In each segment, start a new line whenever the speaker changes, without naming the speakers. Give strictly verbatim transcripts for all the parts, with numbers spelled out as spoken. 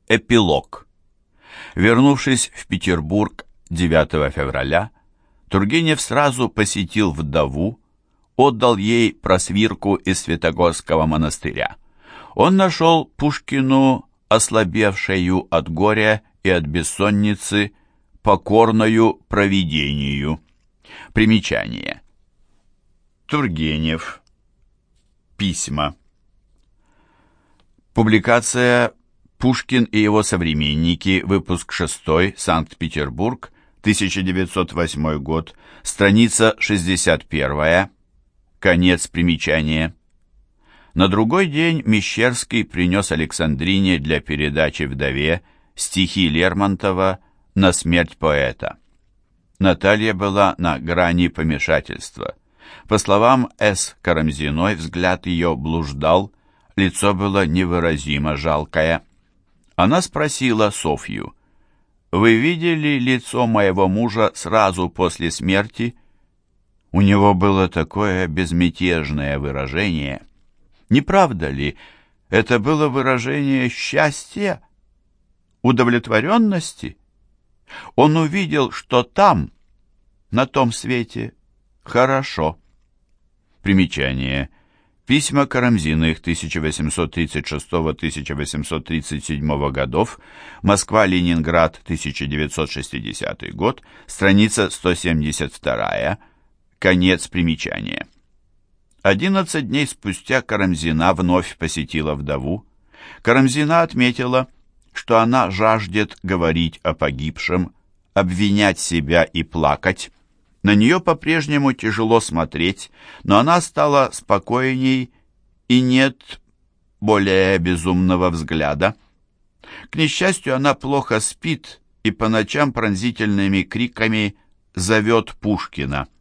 Эпилог. Вернувшись в Петербург девятого февраля, Тургенев сразу посетил вдову, отдал ей просвирку из Святогорского монастыря. Он нашел Пушкину, ослабевшую от горя и от бессонницы, покорною провидению. Примечание. Тургенев. Письма. Публикация «Пушкин и его современники», выпуск шестой, Санкт-Петербург, тысяча девятьсот восьмой год, страница шестьдесят первая, конец примечания. На другой день Мещерский принес Александрине для передачи вдове стихи Лермонтова «На смерть поэта». Наталья была на грани помешательства. По словам С. Карамзиной, взгляд ее блуждал, лицо было невыразимо жалкое. Она спросила Софью: «Вы видели лицо моего мужа сразу после смерти?» У него было такое безмятежное выражение. Не правда ли, это было выражение счастья, удовлетворенности? Он увидел, что там, на том свете, хорошо. Примечание. Письма Карамзиных тысяча восемьсот тридцать шестого — тысяча восемьсот тридцать седьмого годов, Москва-Ленинград, тысяча девятьсот шестидесятый год, страница сто семьдесят вторая, конец примечания. Одиннадцать дней спустя Карамзина вновь посетила вдову. Карамзина отметила, что она жаждет говорить о погибшем, обвинять себя и плакать. На нее по-прежнему тяжело смотреть, но она стала спокойней, и нет более безумного взгляда. К несчастью, она плохо спит и по ночам пронзительными криками зовет Пушкина.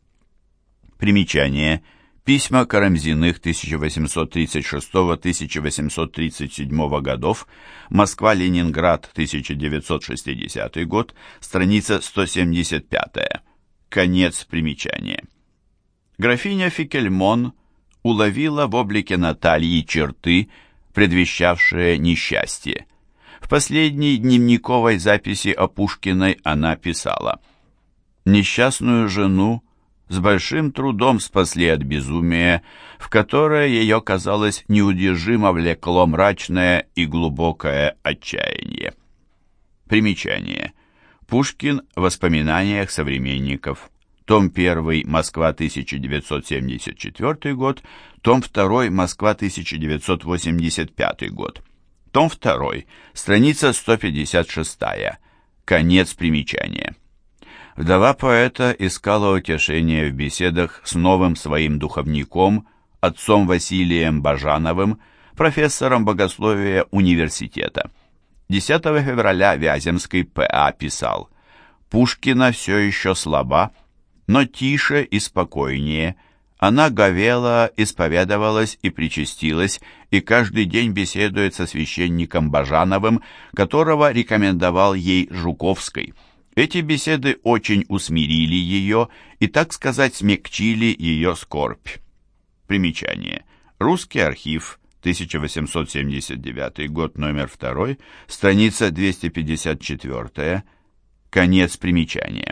Примечание. Письма Карамзиных тысяча восемьсот тридцать шестого — тысяча восемьсот тридцать седьмого годов, Москва-Ленинград, тысяча девятьсот шестидесятый год, страница сто семьдесят пятая. Конец примечания. Графиня Фикельмон уловила в облике Натальи черты, предвещавшие несчастье. В последней дневниковой записи о Пушкиной она писала: «Несчастную жену с большим трудом спасли от безумия, в которое ее, казалось, неудержимо влекло мрачное и глубокое отчаяние». Примечание. Пушкин в воспоминаниях современников. Том первый, Москва, тысяча девятьсот семьдесят четвёртый год. Том второй, Москва, тысяча девятьсот восемьдесят пятый год. Том второй, страница сто пятьдесят шестая. Конец примечания. Вдова поэта искала утешения в беседах с новым своим духовником, отцом Василием Бажановым, профессором богословия университета. десятого февраля Вяземский П А писал: «Пушкина все еще слаба, но тише и спокойнее. Она говела, исповедовалась и причастилась, и каждый день беседует со священником Бажановым, которого рекомендовал ей Жуковский. Эти беседы очень усмирили ее и, так сказать, смягчили ее скорбь». Примечание. Русский архив, тысяча восемьсот семьдесят девятый год, номер два, страница двести пятьдесят четыре, конец примечания.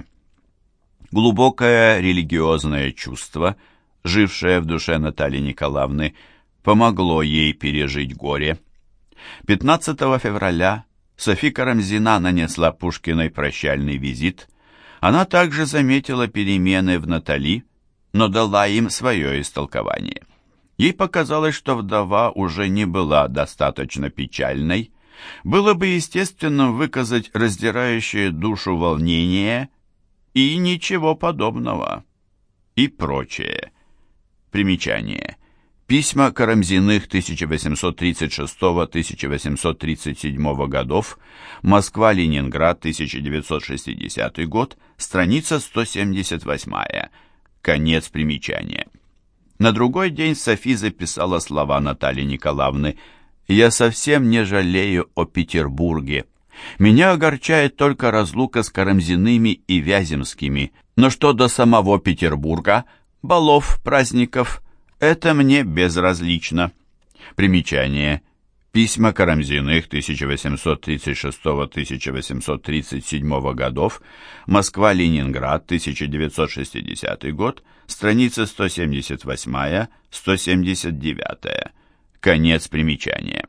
Глубокое религиозное чувство, жившее в душе Натальи Николаевны, помогло ей пережить горе. пятнадцатого февраля Софья Карамзина нанесла Пушкиной прощальный визит. Она также заметила перемены в Натали, но дала им свое истолкование. Ей показалось, что вдова уже не была достаточно печальной. Было бы естественным выказать раздирающее душу волнение и ничего подобного, и прочее. Примечание. Письма Карамзиных тысяча восемьсот тридцать шестого — тысяча восемьсот тридцать седьмого годов, Москва-Ленинград, тысяча девятьсот шестидесятый год, страница сто семьдесят восьмая. Конец примечания. На другой день Софи записала слова Натальи Николаевны: «Я совсем не жалею о Петербурге. Меня огорчает только разлука с Карамзиными и Вяземскими. Но что до самого Петербурга, балов, праздников, это мне безразлично». Примечание. Письма Карамзиных тысяча восемьсот тридцать шестого — тысяча восемьсот тридцать седьмого годов, Москва-Ленинград, тысяча девятьсот шестидесятый год, страница сто семьдесят восьмая — сто семьдесят девятая. Конец примечания.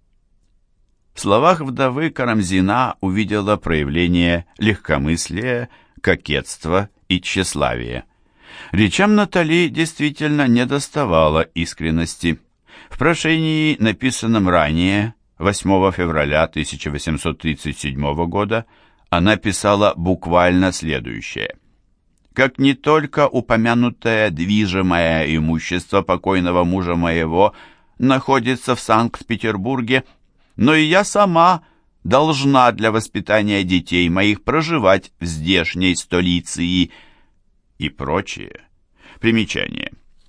В словах вдовы Карамзина увидела проявление легкомыслия, кокетства и тщеславия. Речам Натали действительно недоставало искренности. В прошении, написанном ранее, восьмого февраля тысяча восемьсот тридцать седьмого года, она писала буквально следующее. «Как не только упомянутое движимое имущество покойного мужа моего находится в Санкт-Петербурге, но и я сама должна для воспитания детей моих проживать в здешней столице и...» и прочее. Примечание.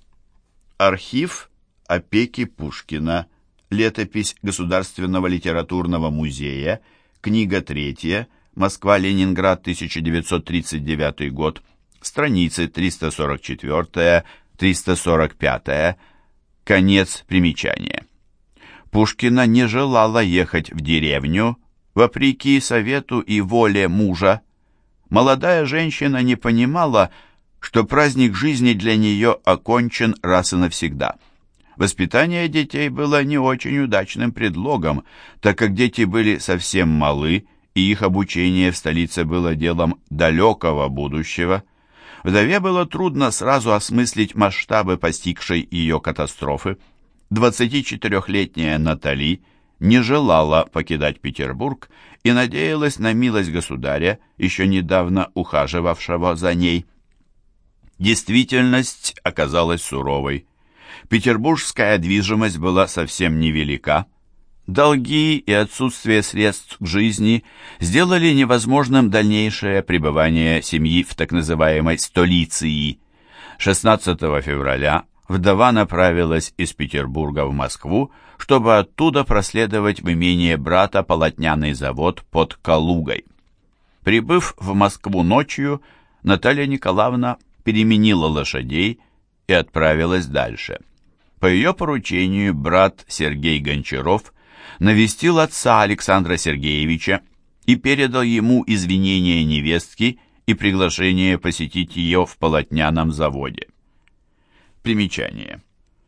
Архив опеки Пушкина, летопись Государственного литературного музея, книга третья, Москва-Ленинград, тысяча девятьсот тридцать девятый год, страницы триста сорок четыре — триста сорок пять, конец примечания. Пушкина не желала ехать в деревню, вопреки совету и воле мужа. Молодая женщина не понимала, что праздник жизни для нее окончен раз и навсегда. Воспитание детей было не очень удачным предлогом, так как дети были совсем малы, и их обучение в столице было делом далекого будущего. Вдове было трудно сразу осмыслить масштабы постигшей ее катастрофы. двадцатичетырехлетняя Натали не желала покидать Петербург и надеялась на милость государя, еще недавно ухаживавшего за ней. Действительность оказалась суровой. Петербургская движимость была совсем невелика. Долги и отсутствие средств к жизни сделали невозможным дальнейшее пребывание семьи в так называемой столице. шестнадцатого февраля вдова направилась из Петербурга в Москву, чтобы оттуда проследовать в имение брата полотняный завод под Калугой. Прибыв в Москву ночью, Наталья Николаевна переменила лошадей и отправилась дальше. По ее поручению брат Сергей Гончаров навестил отца Александра Сергеевича и передал ему извинения невестки и приглашение посетить ее в полотняном заводе. Примечание.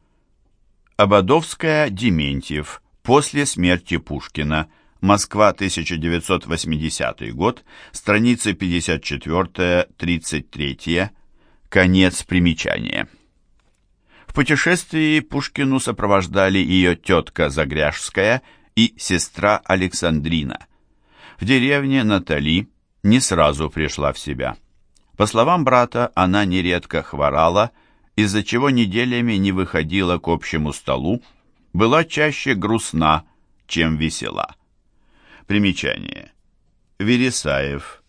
Ободовская, Дементьев. После смерти Пушкина. Москва, тысяча девятьсот восьмидесятый год. Страницы пятьдесят четыре — тридцать три. Конец примечания. В путешествии Пушкину сопровождали ее тетка Загряжская и сестра Александрина. В деревне Натали не сразу пришла в себя. По словам брата, она нередко хворала, из-за чего неделями не выходила к общему столу, была чаще грустна, чем весела. Примечание. Вересаев.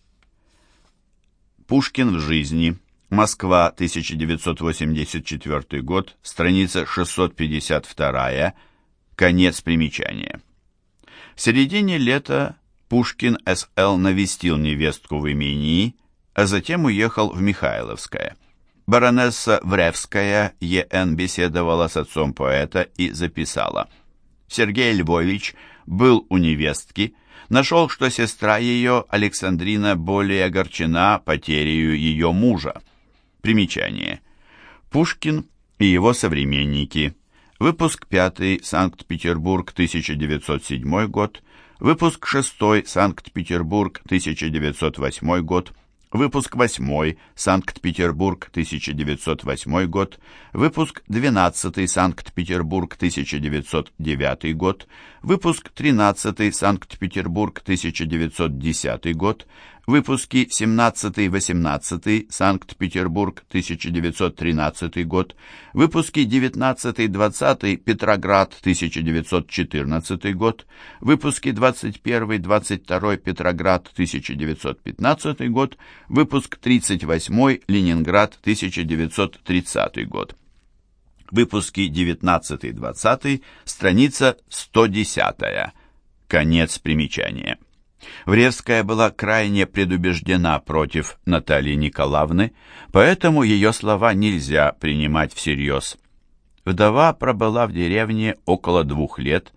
Пушкин в жизни. Москва, тысяча девятьсот восемьдесят четвёртый год, страница шестьсот пятьдесят два, конец примечания. В середине лета Пушкин эс эл навестил невестку в имении, а затем уехал в Михайловское. Баронесса Вревская е эн беседовала с отцом поэта и записала: Сергей Львович был у невестки, нашел, что сестра ее, Александрина, более огорчена потерею ее мужа. Примечание. Пушкин и его современники. Выпуск пятый, Санкт-Петербург, тысяча девятьсот седьмой год. Выпуск шестой, Санкт-Петербург, тысяча девятьсот восьмой год. Выпуск восьмой, Санкт-Петербург, тысяча девятьсот восьмой год. Выпуск двенадцатый, Санкт-Петербург, тысяча девятьсот девятый год. Выпуск тринадцатый, Санкт-Петербург, тысяча девятьсот десятый год. Выпуски семнадцатый-восемнадцатый, Санкт-Петербург, тысяча девятьсот тринадцатый год. Выпуски девятнадцатый-двадцатый, Петроград, тысяча девятьсот четырнадцатый год. Выпуски двадцать первый-двадцать второй, Петроград, тысяча девятьсот пятнадцатый год. Выпуск тридцать восьмой, Ленинград, тысяча девятьсот тридцатый год. Выпуски девятнадцатый-двадцатый, страница сто десятая. Конец примечания. Вревская была крайне предубеждена против Натальи Николаевны, поэтому ее слова нельзя принимать всерьез. Вдова пробыла в деревне около двух лет,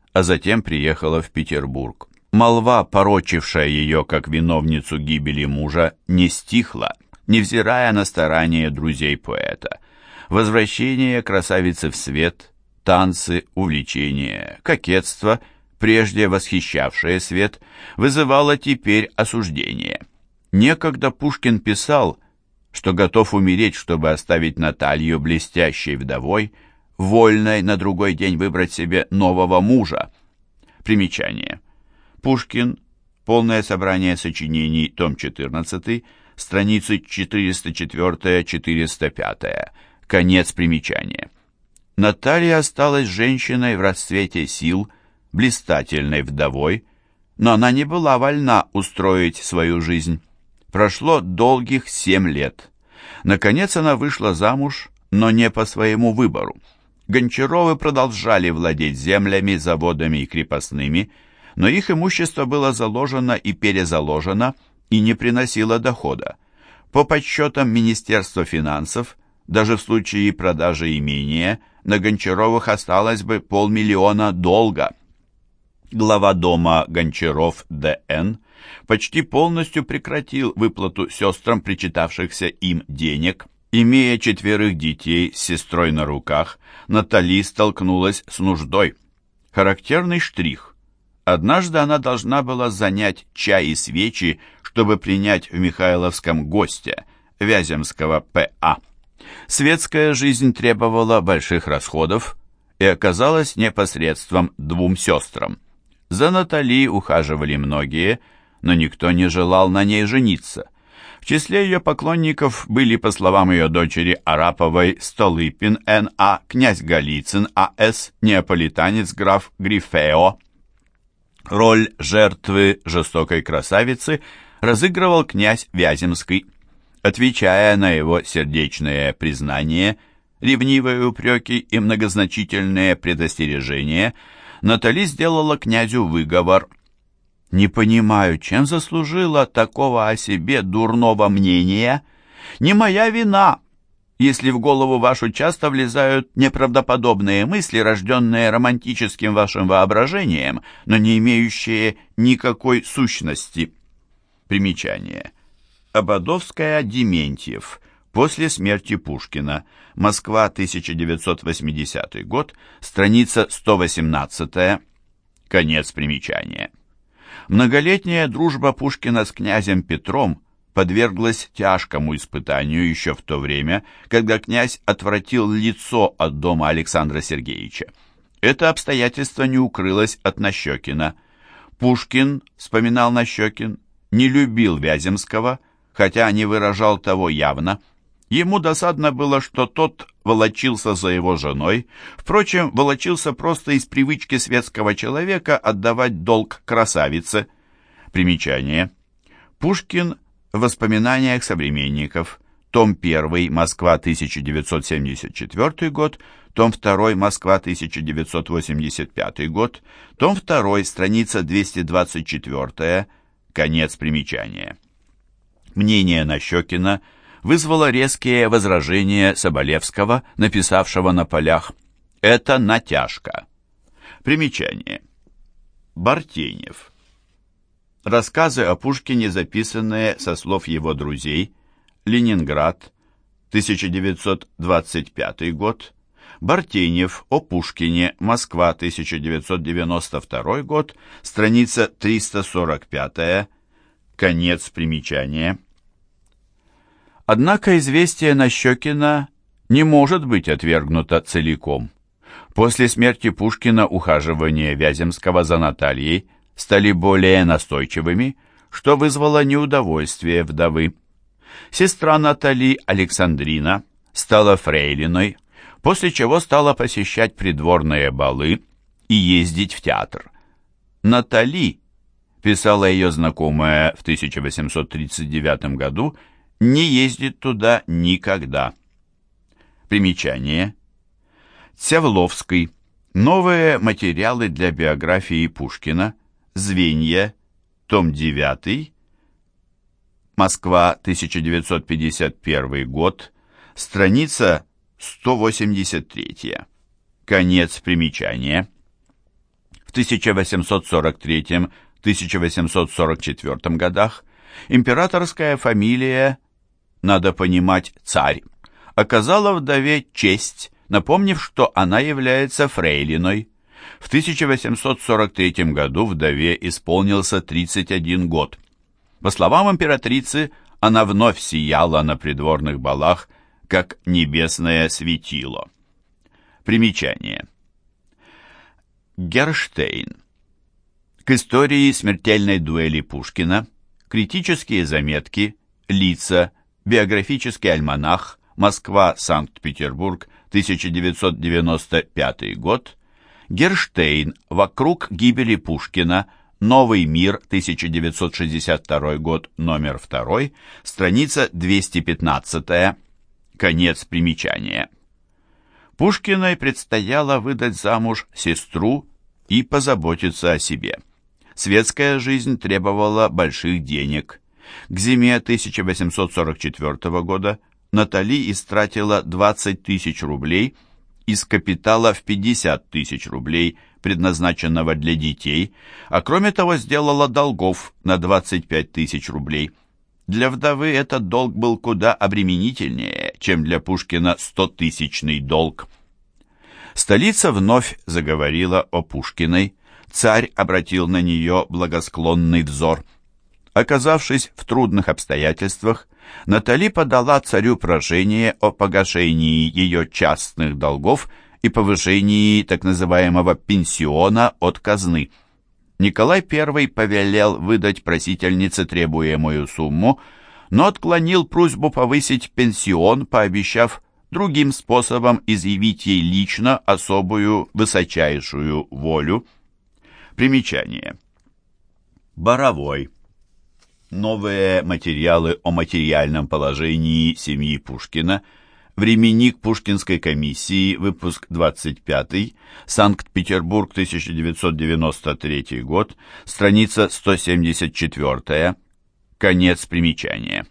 а затем приехала в Петербург. Молва, порочившая ее как виновницу гибели мужа, не стихла, невзирая на старания друзей поэта. Возвращение красавицы в свет, танцы, увлечения, кокетство, прежде восхищавшее свет, вызывало теперь осуждение. Некогда Пушкин писал, что готов умереть, чтобы оставить Наталью блестящей вдовой, вольной на другой день выбрать себе нового мужа. Примечание. Пушкин. Полное собрание сочинений. Том четырнадцатый. Страницы четыреста четыре — четыреста пять. Конец примечания. Наталья осталась женщиной в расцвете сил, блистательной вдовой, но она не была вольна устроить свою жизнь. Прошло долгих семь лет. Наконец она вышла замуж, но не по своему выбору. Гончаровы продолжали владеть землями, заводами и крепостными, но их имущество было заложено и перезаложено и не приносило дохода. По подсчетам Министерства финансов, даже в случае продажи имения, на Гончаровых осталось бы полмиллиона долга. Глава дома Гончаров Д Н почти полностью прекратил выплату сестрам причитавшихся им денег. Имея четверых детей с сестрой на руках, Натали столкнулась с нуждой. Характерный штрих. Однажды она должна была занять чай и свечи, чтобы принять в Михайловском гостя, Вяземского П А Светская жизнь требовала больших расходов и оказалась непосредством двум сестрам. За Натали ухаживали многие, но никто не желал на ней жениться. В числе ее поклонников были, по словам ее дочери Араповой, Столыпин Н А, князь Голицын А С, неаполитанец граф Грифео. Роль жертвы жестокой красавицы разыгрывал князь Вяземский. Отвечая на его сердечное признание, ревнивые упреки и многозначительные предостережения, Натали сделала князю выговор. «Не понимаю, чем заслужила такого о себе дурного мнения? Не моя вина, если в голову вашу часто влезают неправдоподобные мысли, рожденные романтическим вашим воображением, но не имеющие никакой сущности». Примечание. Ободовская, Дементьев. После смерти Пушкина. Москва, тысяча девятьсот восьмидесятый год. Страница сто восемнадцать. Конец примечания. Многолетняя дружба Пушкина с князем Петром подверглась тяжкому испытанию еще в то время, когда князь отвратил лицо от дома Александра Сергеевича. Это обстоятельство не укрылось от Нащекина. Пушкин, вспоминал Нащекин, не любил Вяземского, хотя не выражал того явно. Ему досадно было, что тот волочился за его женой, впрочем, волочился просто из привычки светского человека отдавать долг красавице. Примечание. Пушкин в воспоминаниях современников. Том один, Москва, тысяча девятьсот семьдесят четвёртый год, том два, Москва, тысяча девятьсот восемьдесят пятый год, том два, страница двести двадцать четыре, конец примечания. Мнение Нащекина вызвало резкие возражения Соболевского, написавшего на полях «Это натяжка». Примечание. Бартенев. Рассказы о Пушкине, записанные со слов его друзей. Ленинград, тысяча девятьсот двадцать пятый год. Бартенев о Пушкине, Москва, тысяча девятьсот девяносто второй год, страница триста сорок пять, конец примечания. Однако известие Нащекина не может быть отвергнуто целиком. После смерти Пушкина ухаживания Вяземского за Натальей стали более настойчивыми, что вызвало неудовольствие вдовы. Сестра Натали, Александрина, стала фрейлиной, после чего стала посещать придворные балы и ездить в театр. Натали, писала ее знакомая в тысяча восемьсот тридцать девятом году, не ездит туда никогда. Примечание. Цявловский. Новые материалы для биографии Пушкина. Звенья. Том девятый. Москва, тысяча девятьсот пятьдесят первый год. Страница сто восемьдесят три. Конец примечания. в тысяча восемьсот сорок третьем — тысяча восемьсот сорок четвёртом годах императорская фамилия, надо понимать, царь, оказала вдове честь, напомнив, что она является фрейлиной. В тысяча восемьсот сорок третьем году вдове исполнился тридцать один год. По словам императрицы, она вновь сияла на придворных балах, как небесное светило. Примечание. Герштейн. К истории смертельной дуэли Пушкина. Критические заметки. Лица. Биографический альманах. Москва, Санкт-Петербург, тысяча девятьсот девяносто пятый год. Герштейн. Вокруг гибели Пушкина. Новый мир, тысяча девятьсот шестьдесят второй год, номер два. Страница двести пятнадцать. Конец примечания. Пушкиной предстояло выдать замуж сестру и позаботиться о себе. Светская жизнь требовала больших денег. К зиме тысяча восемьсот сорок четвёртого года Натали истратила двадцать тысяч рублей из капитала в пятьдесят тысяч рублей, предназначенного для детей, а кроме того сделала долгов на двадцать пять тысяч рублей. Для вдовы этот долг был куда обременительнее, чем для Пушкина стотысячный долг. Столица вновь заговорила о Пушкиной. Царь обратил на нее благосклонный взор. Оказавшись в трудных обстоятельствах, Натали подала царю прошение о погашении ее частных долгов и повышении так называемого пенсиона от казны. Николай Первый повелел выдать просительнице требуемую сумму, но отклонил просьбу повысить пенсион, пообещав другим способом изъявить ей лично особую высочайшую волю. Примечание. Боровой. Новые материалы о материальном положении семьи Пушкина. Временник Пушкинской комиссии, выпуск двадцать пятый, Санкт-Петербург, тысяча девятьсот девяносто третий год, страница сто семьдесят четыре. Конец примечания.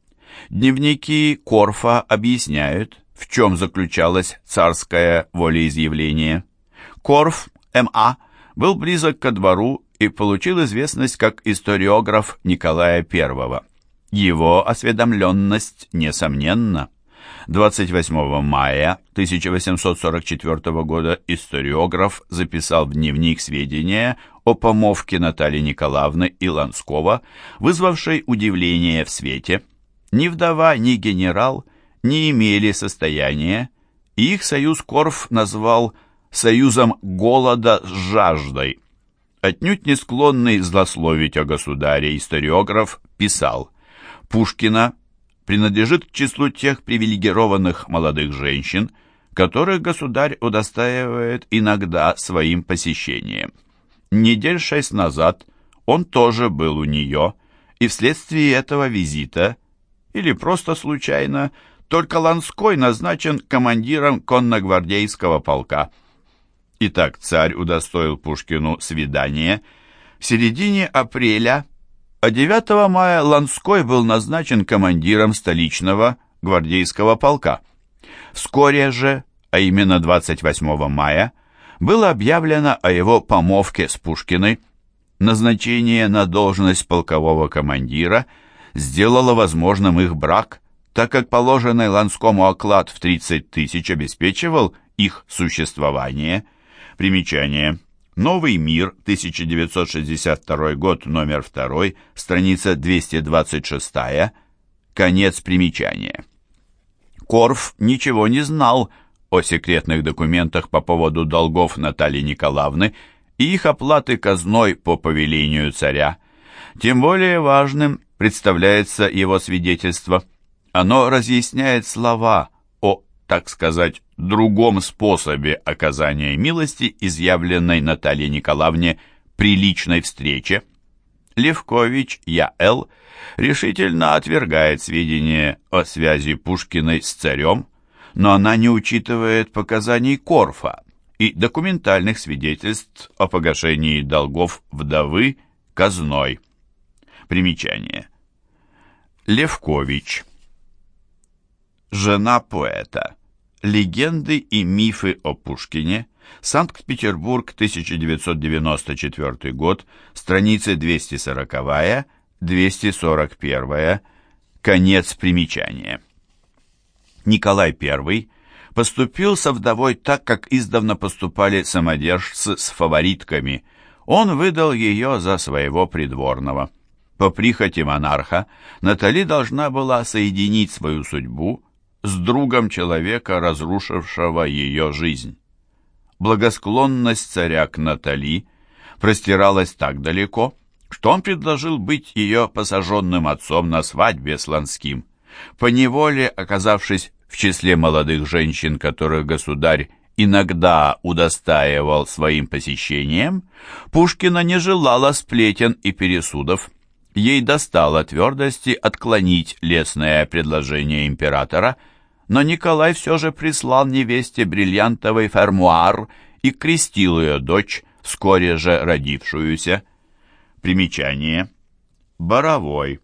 Дневники Корфа объясняют, в чем заключалось царское волеизъявление. Корф, М А, был близок ко двору и получил известность как историограф Николая Первого. Его осведомленность несомненна. двадцать восьмого мая тысяча восемьсот сорок четвёртого года историограф записал в дневник сведения о помолвке Натальи Николаевны и Ланского, вызвавшей удивление в свете. Ни вдова, ни генерал не имели состояния, и их союз Корф назвал «союзом голода с жаждой». Отнюдь не склонный злословить о государе, историограф писал: «Пушкина принадлежит к числу тех привилегированных молодых женщин, которых государь удостаивает иногда своим посещением. Недель шесть назад он тоже был у нее, и вследствие этого визита, или просто случайно, только Ланской назначен командиром конногвардейского полка». Итак, царь удостоил Пушкину свидания в середине апреля, а девятого мая Ланской был назначен командиром столичного гвардейского полка. Вскоре же, а именно двадцать восьмого мая, было объявлено о его помолвке с Пушкиной. Назначение на должность полкового командира сделало возможным их брак, так как положенный Ланскому оклад в тридцать тысяч обеспечивал их существование. Примечание. Новый мир, тысяча девятьсот шестьдесят второй год, номер два, страница двести двадцать шесть. Конец примечания. Корф ничего не знал о секретных документах по поводу долгов Натальи Николаевны и их оплаты казной по повелению царя. Тем более важным представляется его свидетельство. Оно разъясняет слова о, так сказать, другом способе оказания милости, изъявленной Наталье Николаевне при личной встрече. Левкович Я.Л. решительно отвергает сведения о связи Пушкиной с царем, но она не учитывает показаний Корфа и документальных свидетельств о погашении долгов вдовы казной. Примечание. Левкович. Жена поэта. Легенды и мифы о Пушкине. Санкт-Петербург, тысяча девятьсот девяносто четвёртый год, страницы двести сороковая — двести сорок первая, конец примечания. Николай Первый поступил со вдовой так, как издавна поступали самодержцы с фаворитками. Он выдал ее за своего придворного. По прихоти монарха Натали должна была соединить свою судьбу с другом человека, разрушившего ее жизнь. Благосклонность царя к Натали простиралась так далеко, что он предложил быть ее посаженным отцом на свадьбе с Ланским. Поневоле, оказавшись в числе молодых женщин, которых государь иногда удостаивал своим посещением, Пушкина не желала сплетен и пересудов. Ей достало твердости отклонить лестное предложение императора, но Николай все же прислал невесте бриллиантовый фермуар и крестил ее дочь, вскоре же родившуюся. Примечание. Боровой.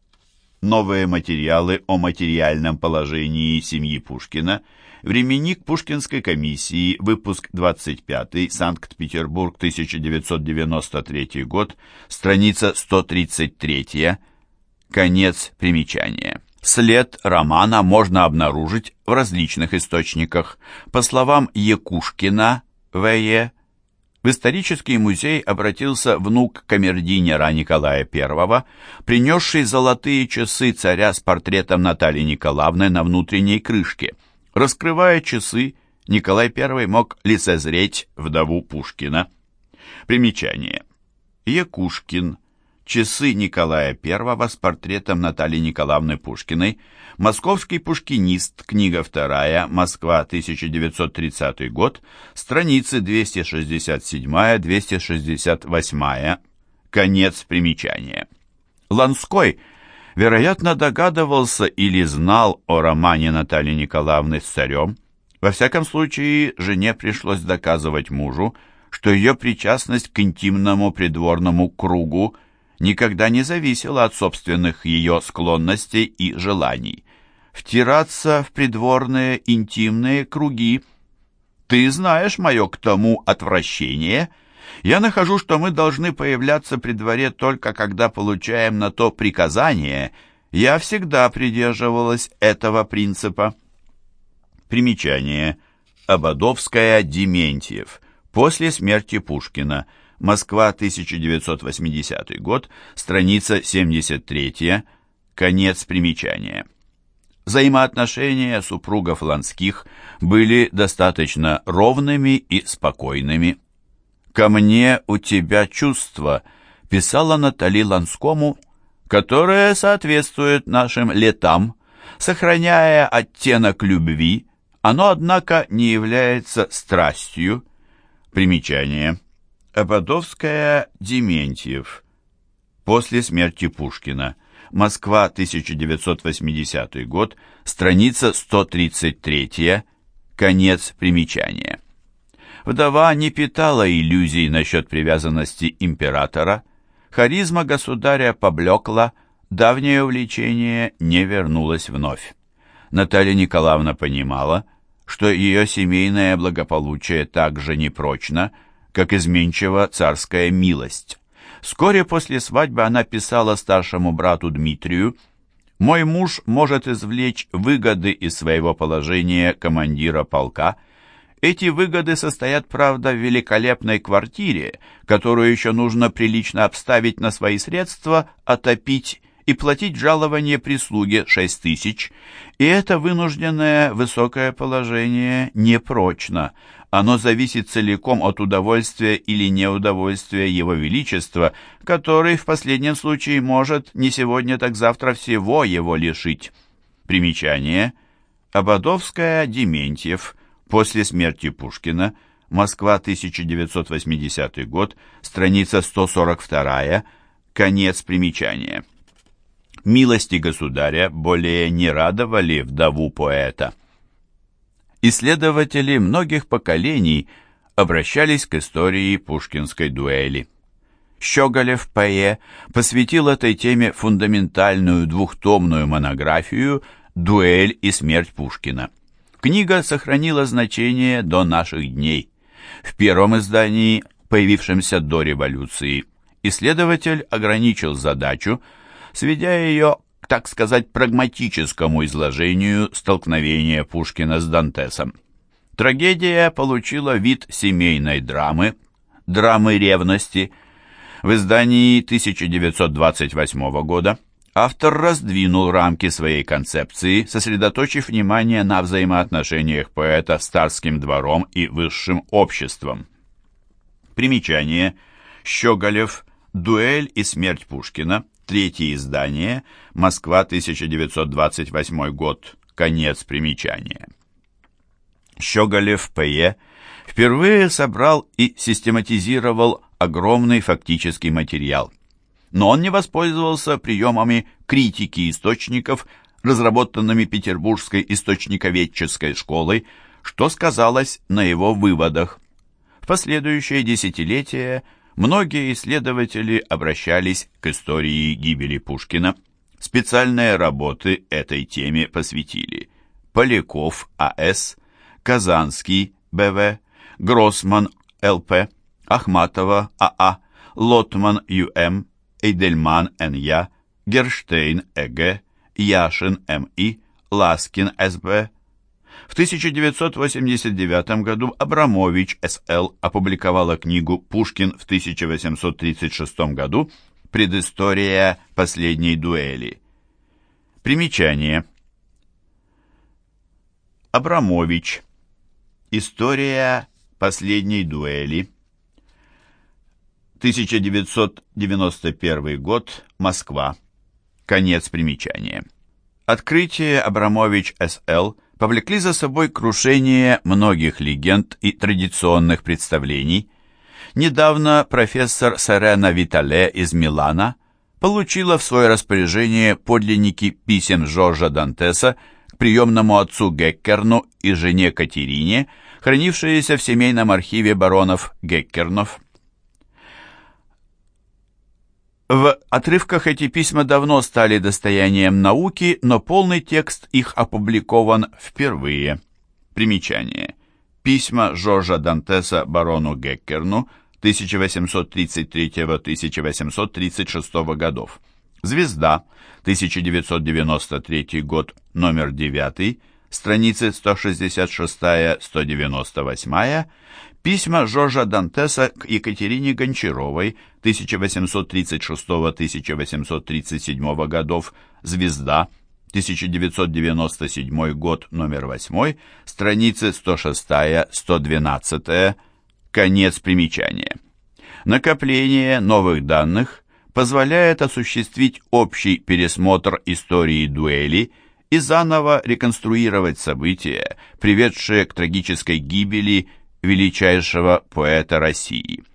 Новые материалы о материальном положении семьи Пушкина. Временник Пушкинской комиссии. Выпуск двадцать пятый. Санкт-Петербург, тысяча девятьсот девяносто третий год. Страница сто тридцать три. Конец примечания. След романа можно обнаружить в различных источниках. По словам Якушкина, В Е, в исторический музей обратился внук камердинера Николая Первого, принесший золотые часы царя с портретом Натальи Николаевны на внутренней крышке. Раскрывая часы, Николай Первый мог лицезреть вдову Пушкина. Примечание. Якушкин. Часы Николая Первого с портретом Натальи Николаевны Пушкиной. Московский пушкинист. Книга вторая. Москва, тысяча девятьсот тридцатый год. Страницы двести шестьдесят семь — двести шестьдесят восемь. Конец примечания. Ланской, вероятно, догадывался или знал о романе Натальи Николаевны с царем. Во всяком случае, жене пришлось доказывать мужу, что ее причастность к интимному придворному кругу никогда не зависела от собственных ее склонностей и желаний. Втираться в придворные интимные круги. Ты знаешь мое к тому отвращение. Я нахожу, что мы должны появляться при дворе только когда получаем на то приказание. Я всегда придерживалась этого принципа. Примечание. Ободовская, Дементьев. После смерти Пушкина. Москва, тысяча девятьсот восьмидесятый год, страница семьдесят три, конец примечания. Взаимоотношения супругов Ланских были достаточно ровными и спокойными. «Ко мне у тебя чувство», — писала Натали Ланскому, «которое соответствует нашим летам, сохраняя оттенок любви, оно, однако, не является страстью». Примечание. Ободовская, Дементьев. После смерти Пушкина. Москва, тысяча девятьсот восьмидесятый год, страница сто тридцать три, конец примечания. Вдова не питала иллюзий насчет привязанности императора. Харизма государя поблекла, давнее увлечение не вернулось вновь. Наталья Николаевна понимала, что ее семейное благополучие так же непрочно, как изменчива царская милость. Вскоре после свадьбы она писала старшему брату Дмитрию: «Мой муж может извлечь выгоды из своего положения командира полка. Эти выгоды состоят, правда, в великолепной квартире, которую еще нужно прилично обставить на свои средства, отопить и платить жалование прислуге шесть тысяч. И это вынужденное высокое положение непрочно. Оно зависит целиком от удовольствия или неудовольствия Его Величества, который в последнем случае может не сегодня, так завтра всего его лишить». Примечание. Ободовская, Дементьев. После смерти Пушкина. Москва, тысяча девятьсот восьмидесятый год. Страница сто сорок два. Конец примечания. Милости государя более не радовали вдову поэта. Исследователи многих поколений обращались к истории пушкинской дуэли. Щеголев П Е посвятил этой теме фундаментальную двухтомную монографию «Дуэль и смерть Пушкина». Книга сохранила значение до наших дней. В первом издании, появившемся до революции, исследователь ограничил задачу, сведя ее к, так сказать, прагматическому изложению столкновения Пушкина с Дантесом. Трагедия получила вид семейной драмы, драмы ревности. В издании тысяча девятьсот двадцать восьмого года автор раздвинул рамки своей концепции, сосредоточив внимание на взаимоотношениях поэта с царским двором и высшим обществом. Примечание. Щеголев. «Дуэль и смерть Пушкина». Третье издание. Москва, тысяча девятьсот двадцать восьмой год. Конец примечания. Щеголев П Е впервые собрал и систематизировал огромный фактический материал. Но он не воспользовался приемами критики источников, разработанными Петербургской источниковедческой школой, что сказалось на его выводах. В последующие десятилетия многие исследователи обращались к истории гибели Пушкина. Специальные работы этой теме посвятили Поляков А С, Казанский Б В, Гроссман Л П, Ахматова А А, Лотман Ю М, Эйдельман Н Я, Герштейн Э Г, Яшин М И, Ласкин С Б. В тысяча девятьсот восемьдесят девятом году Абрамович С Л опубликовала книгу «Пушкин в тысяча восемьсот тридцать шестом году. Предыстория последней дуэли». Примечание. Абрамович. История последней дуэли. тысяча девятьсот девяносто первый год. Москва. Конец примечания. Открытие Абрамович С Л повлекли за собой крушение многих легенд и традиционных представлений. Недавно профессор Серена Витале из Милана получила в свое распоряжение подлинники писем Жоржа Дантеса к приемному отцу Геккерну и жене Катерине, хранившиеся в семейном архиве баронов Геккернов. В отрывках эти письма давно стали достоянием науки, но полный текст их опубликован впервые. Примечание. Письма Жоржа Дантеса барону Геккерну тысяча восемьсот тридцать третьего — тысяча восемьсот тридцать шестого годов. Звезда, тысяча девятьсот девяносто третий год, номер девятый, страницы сто шестьдесят шестая — сто девяносто восьмая. Письма Жоржа Дантеса к Екатерине Гончаровой тысяча восемьсот тридцать шестого — тысяча восемьсот тридцать седьмого годов. Звезда, тысяча девятьсот девяносто седьмой год, номер восьмой, страницы сто шестая — сто двенадцатая. Конец примечания. Накопление новых данных позволяет осуществить общий пересмотр истории дуэли и заново реконструировать события, приведшие к трагической гибели величайшего поэта России.